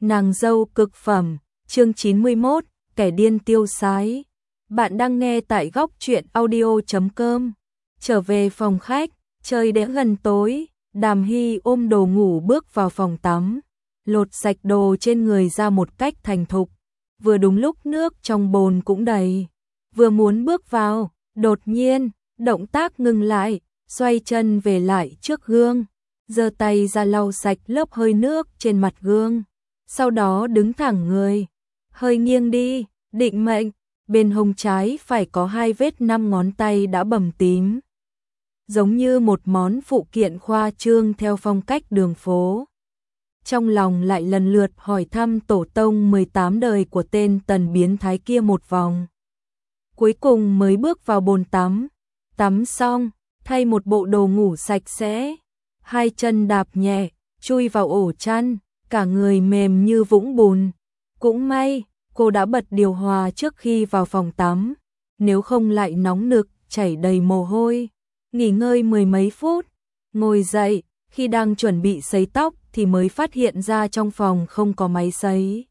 Nàng dâu cực phẩm, chương 91, kẻ điên tiêu sái. Bạn đang nghe tại góc truyện audio.com. Trở về phòng khách, trời đã gần tối, Đàm Hy ôm đồ ngủ bước vào phòng tắm, lột sạch đồ trên người ra một cách thành thục. Vừa đúng lúc nước trong bồn cũng đầy, vừa muốn bước vào, đột nhiên, động tác ngừng lại, xoay chân về lại trước gương, giơ tay ra lau sạch lớp hơi nước trên mặt gương. Sau đó đứng thẳng người, hơi nghiêng đi, định mệnh, bên hông trái phải có 2 vết 5 ngón tay đã bầm tím. Giống như một món phụ kiện khoa trương theo phong cách đường phố. Trong lòng lại lần lượt hỏi thăm tổ tông 18 đời của tên tần biến thái kia một vòng. Cuối cùng mới bước vào bồn tắm, tắm xong, thay một bộ đồ ngủ sạch sẽ, 2 chân đạp nhẹ, chui vào ổ chăn, cả người mềm như vũng bùn. Cũng may, cô đã bật điều hòa trước khi vào phòng tắm, nếu không lại nóng nực, chảy đầy mồ hôi. Nghỉ ngơi 10 mấy phút, ngồi dậy, khi đang chuẩn bị sấy tóc thì mới phát hiện ra trong phòng không có máy sấy.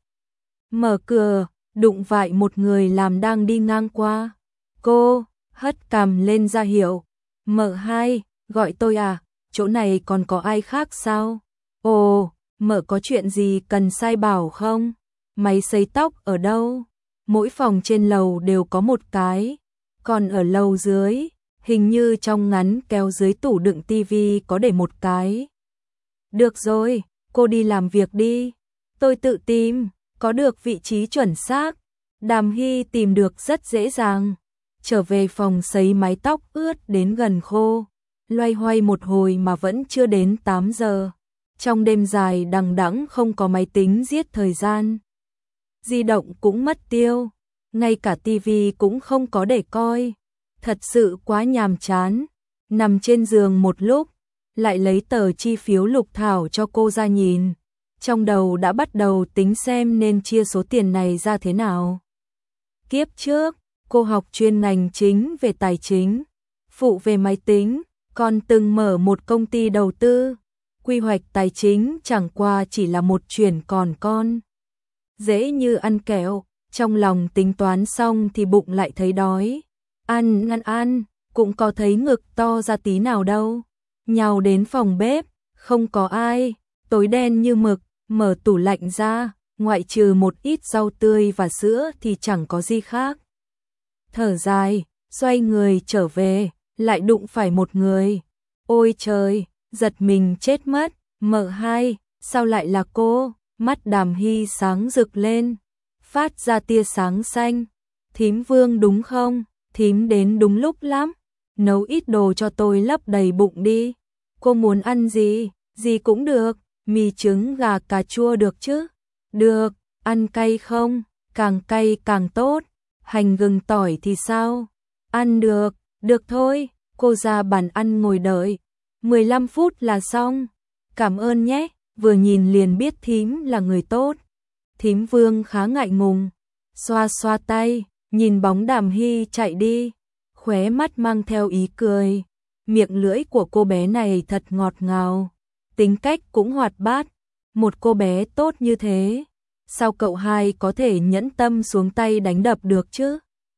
Mở cửa, đụng vại một người làm đang đi ngang qua. Cô hất cằm lên ra hiệu. Mợ hai, gọi tôi à, chỗ này còn có ai khác sao? Ồ, mợ có chuyện gì cần sai bảo không? Máy sấy tóc ở đâu? Mỗi phòng trên lầu đều có một cái, còn ở lầu dưới, hình như trong ngắn kéo dưới tủ đựng tivi có để một cái. Được rồi, cô đi làm việc đi, tôi tự tìm, có được vị trí chuẩn xác. Đàm Hy tìm được rất dễ dàng. Trở về phòng sấy mái tóc ướt đến gần khô, loay hoay một hồi mà vẫn chưa đến 8 giờ. Trong đêm dài đằng đẵng không có máy tính giết thời gian. Di động cũng mất tiêu, ngay cả tivi cũng không có để coi. Thật sự quá nhàm chán. Nằm trên giường một lúc, lại lấy tờ chi phiếu Lục Thảo cho cô ra nhìn. Trong đầu đã bắt đầu tính xem nên chia số tiền này ra thế nào. Kiếp trước, cô học chuyên ngành chính về tài chính, phụ về máy tính, còn từng mở một công ty đầu tư. Quy hoạch tài chính chẳng qua chỉ là một chuyện còn con. Dễ như ăn kẹo, trong lòng tính toán xong thì bụng lại thấy đói. Ăn, cũng có thấy ngực to ra tí nào đâu. Nhào đến phòng bếp, không có ai, tối đen như mực, mở tủ lạnh ra, ngoại trừ một ít rau tươi và sữa thì chẳng có gì khác. Thở dài, xoay người trở về, lại đụng phải một người. Ôi trời, giật mình chết mất, mợ hai, sao lại là cô? Mắt Đàm Hy sáng rực lên, phát ra tia sáng xanh. Thím Vương đúng không? Thím đến đúng lúc lắm. Nấu ít đồ cho tôi lấp đầy bụng đi. Cô muốn ăn gì? Gì cũng được. Mì trứng gà cà chua được chứ? Được. Ăn cay không? Càng cay càng tốt. Hành gừng tỏi thì sao? Ăn được. Được thôi. Cô ra bàn ăn ngồi đợi. 15 phút là xong. Cảm ơn nhé. Vừa nhìn liền biết thím là người tốt. Thím Vương khá ngại ngùng, xoa xoa tay, nhìn bóng Đàm Hy chạy đi, khóe mắt mang theo ý cười. Miệng lưỡi của cô bé này thật ngọt ngào, tính cách cũng hoạt bát. Một cô bé tốt như thế, sao cậu hai có thể nhẫn tâm xuống tay đánh đập được chứ?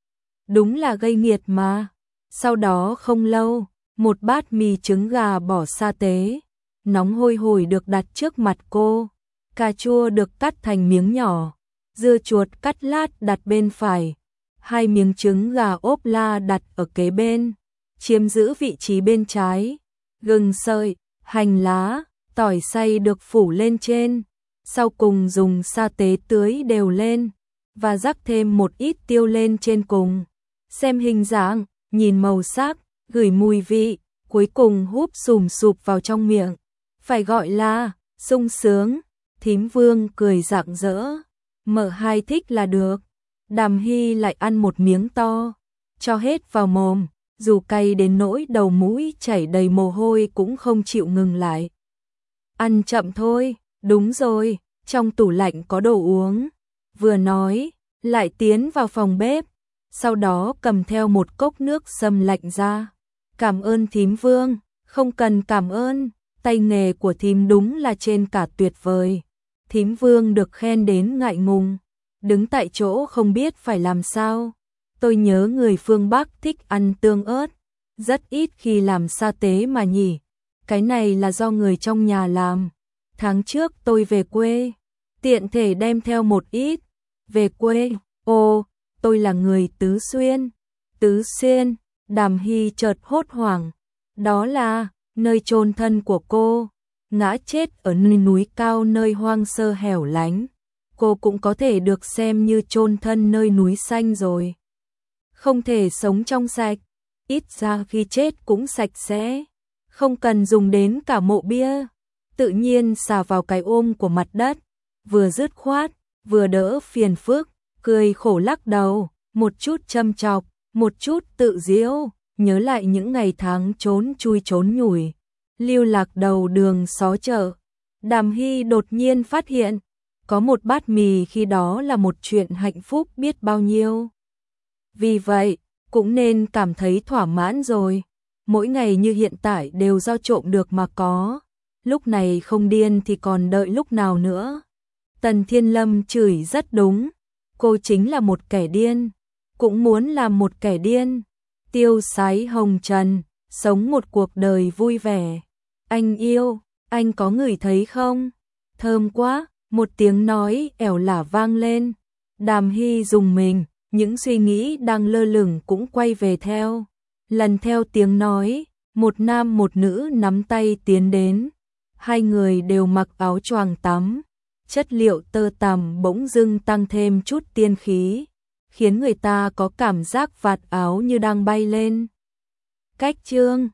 Đúng là gây nghiệt mà. Sau đó không lâu, một bát mì trứng gà bỏ sa tế, nóng hôi hổi được đặt trước mặt cô. Cà chua được cắt thành miếng nhỏ, dưa chuột cắt lát đặt bên phải, 2 miếng trứng gà ốp la đặt ở kế bên, chiếm giữ vị trí bên trái. Gừng sợi, hành lá, tỏi xay được phủ lên trên, sau cùng dùng sa tế tưới đều lên, và rắc thêm một ít tiêu lên trên cùng. Xem hình dáng, nhìn màu sắc, gửi mùi vị, cuối cùng húp sùm sụp vào trong miệng. Phải gọi là sung sướng. Thím Vương cười rạng rỡ, mợ hai thích là được. Đàm Hy lại ăn một miếng to, cho hết vào mồm, dù cay đến nỗi đầu mũi chảy đầy mồ hôi cũng không chịu ngừng lại. Ăn chậm thôi, đúng rồi, trong tủ lạnh có đồ uống. Vừa nói, lại tiến vào phòng bếp, sau đó cầm theo một cốc nước sâm lạnh ra. Cảm ơn thím Vương, không cần cảm ơn, tay nghề của thím đúng là trên cả tuyệt vời. Thím Vương được khen đến ngại ngùng, đứng tại chỗ không biết phải làm sao. Tôi nhớ người phương Bắc thích ăn tương ớt, rất ít khi làm sa tế mà nhỉ. Cái này là do người trong nhà làm. Tháng trước tôi về quê, tiện thể đem theo một ít. Về quê, tôi là người Tứ Xuyên. Tứ Xuyên, Đàm Hy chợt hốt hoảng. Đó là nơi chôn thân của cô, ngã chết ở núi cao nơi hoang sơ hẻo lánh. Cô cũng có thể được xem như chôn thân nơi núi xanh rồi. Không thể sống trong sạch, ít ra khi chết cũng sạch sẽ, không cần dùng đến cả mộ bia, tự nhiên xả vào cái ôm của mặt đất, vừa dứt khoát, vừa đỡ phiền phức, cười khổ lắc đầu, một chút châm chọc, một chút tự giễu, nhớ lại những ngày tháng trốn chui trốn nhủi, lưu lạc đầu đường xó chợ. Đàm Hy đột nhiên phát hiện, có một bát mì khi đó là một chuyện hạnh phúc biết bao nhiêu. Vì vậy, cũng nên cảm thấy thỏa mãn rồi. Mỗi ngày như hiện tại đều do trộm được mà có. Lúc này không điên thì còn đợi lúc nào nữa. Tần Thiên Lâm chửi rất đúng. Cô chính là một kẻ điên. Cũng muốn làm một kẻ điên. Tiêu sái hồng trần, sống một cuộc đời vui vẻ. Anh yêu, anh có ngửi thấy không? Thơm quá, một tiếng nói ẻo lả vang lên. Đàm Hy rùng mình. Những suy nghĩ đang lơ lửng cũng quay về theo. Lần theo tiếng nói, một nam một nữ nắm tay tiến đến. Hai người đều mặc áo choàng tắm. Chất liệu tơ tằm bỗng dưng tăng thêm chút tiên khí, khiến người ta có cảm giác vạt áo như đang bay lên. Cách chương